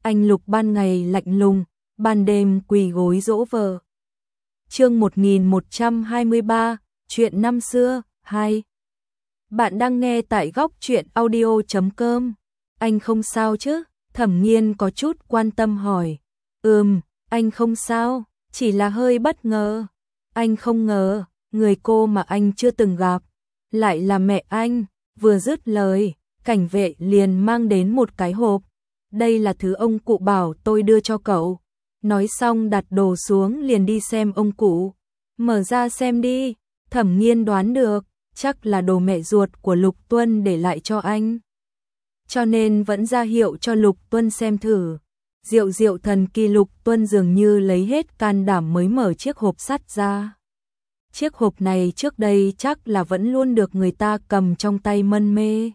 anh Lục ban ngày lạnh lùng, ban đêm quỳ gối dỗ vợ. Chương 1123, chuyện năm xưa, 2. Bạn đang nghe tại góc truyện audio.com. Anh không sao chứ? Thẩm Nghiên có chút quan tâm hỏi. Anh không sao, chỉ là hơi bất ngờ. Anh không ngờ, người cô mà anh chưa từng gặp, lại là mẹ anh. Vừa dứt lời, cảnh vệ liền mang đến một cái hộp. Đây là thứ ông cụ bảo tôi đưa cho cậu. Nói xong đặt đồ xuống liền đi xem ông cụ. Mở ra xem đi. Thẩm Nghiên đoán được, chắc là đồ mẹ ruột của Lục Tuân để lại cho anh. Cho nên vẫn ra hiệu cho Lục Tuân xem thử. Diệu thần kỳ, Lục Tuân dường như lấy hết can đảm mới mở chiếc hộp sắt ra. Chiếc hộp này trước đây chắc là vẫn luôn được người ta cầm trong tay mân mê.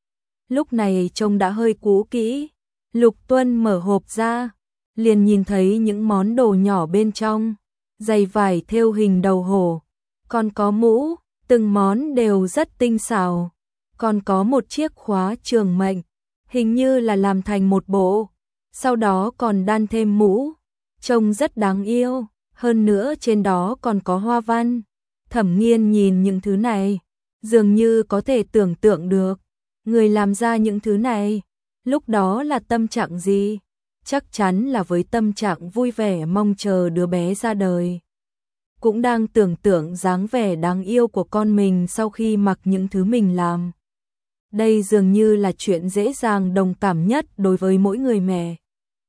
Lúc này trông đã hơi cũ kỹ. Lục Tuân mở hộp ra, liền nhìn thấy những món đồ nhỏ bên trong. Giày vải thêu hình đầu hổ, còn có mũ, từng món đều rất tinh xảo. Còn có một chiếc khóa trường mệnh, hình như là làm thành một bộ, sau đó còn đan thêm mũ, trông rất đáng yêu, hơn nữa trên đó còn có hoa văn. Thẩm Nghiên nhìn những thứ này, dường như có thể tưởng tượng được, người làm ra những thứ này, lúc đó là tâm trạng gì? Chắc chắn là với tâm trạng vui vẻ mong chờ đứa bé ra đời. Cũng đang tưởng tượng dáng vẻ đáng yêu của con mình sau khi mặc những thứ mình làm. Đây dường như là chuyện dễ dàng đồng cảm nhất đối với mỗi người mẹ.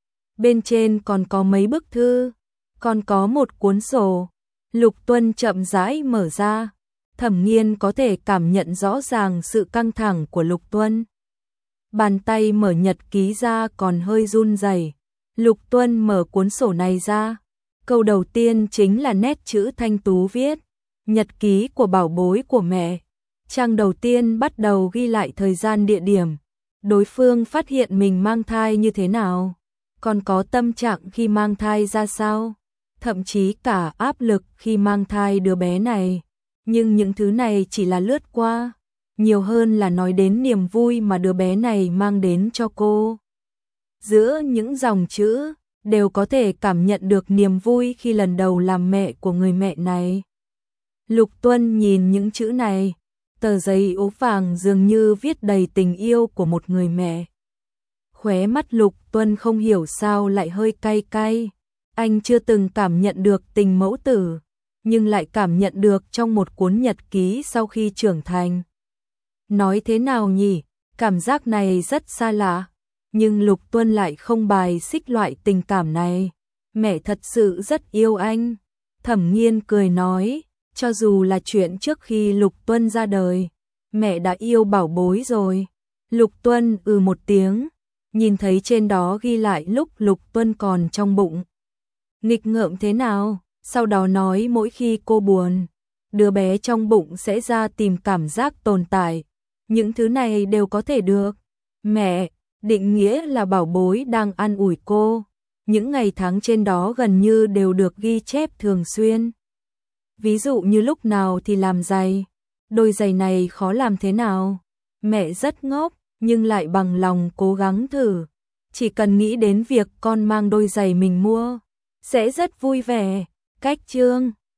Bên trên còn có mấy bức thư, còn có một cuốn sổ. Lục Tuân chậm rãi mở ra. Thẩm Nghiên có thể cảm nhận rõ ràng sự căng thẳng của Lục Tuân. Bàn tay mở nhật ký ra còn hơi run rẩy. Lục Tuân mở cuốn sổ này ra. Câu đầu tiên chính là nét chữ thanh tú viết: nhật ký của bảo bối của mẹ. Trang đầu tiên bắt đầu ghi lại thời gian, địa điểm, đối phương phát hiện mình mang thai như thế nào, còn có tâm trạng khi mang thai ra sao, thậm chí cả áp lực khi mang thai đứa bé này. Nhưng những thứ này chỉ là lướt qua, nhiều hơn là nói đến niềm vui mà đứa bé này mang đến cho cô. Giữa những dòng chữ đều có thể cảm nhận được niềm vui khi lần đầu làm mẹ của người mẹ này. Lục Tuân nhìn những chữ này, tờ giấy ố vàng dường như viết đầy tình yêu của một người mẹ. Khóe mắt Lục Tuân không hiểu sao lại hơi cay cay. Anh chưa từng cảm nhận được tình mẫu tử, nhưng lại cảm nhận được trong một cuốn nhật ký sau khi trưởng thành. Nói thế nào nhỉ? Cảm giác này rất xa lạ. Nhưng Lục Tuân lại không bài xích loại tình cảm này. Mẹ thật sự rất yêu anh. Thẩm Nghiên cười nói, cho dù là chuyện trước khi Lục Tuân ra đời, mẹ đã yêu bảo bối rồi. Lục Tuân một tiếng, nhìn thấy trên đó ghi lại lúc Lục Tuân còn trong bụng. Nghịch ngợm thế nào? Sau đó nói mỗi khi cô buồn, đứa bé trong bụng sẽ ra tìm cảm giác tồn tại. Những thứ này đều có thể được. Mẹ, định nghĩa là bảo bối đang an ủi cô. Những ngày tháng trên đó gần như đều được ghi chép thường xuyên. Ví dụ như lúc nào thì làm giày, đôi giày này khó làm thế nào. Mẹ rất ngốc, nhưng lại bằng lòng cố gắng thử. Chỉ cần nghĩ đến việc con mang đôi giày mình mua, sẽ rất vui vẻ. Cách chương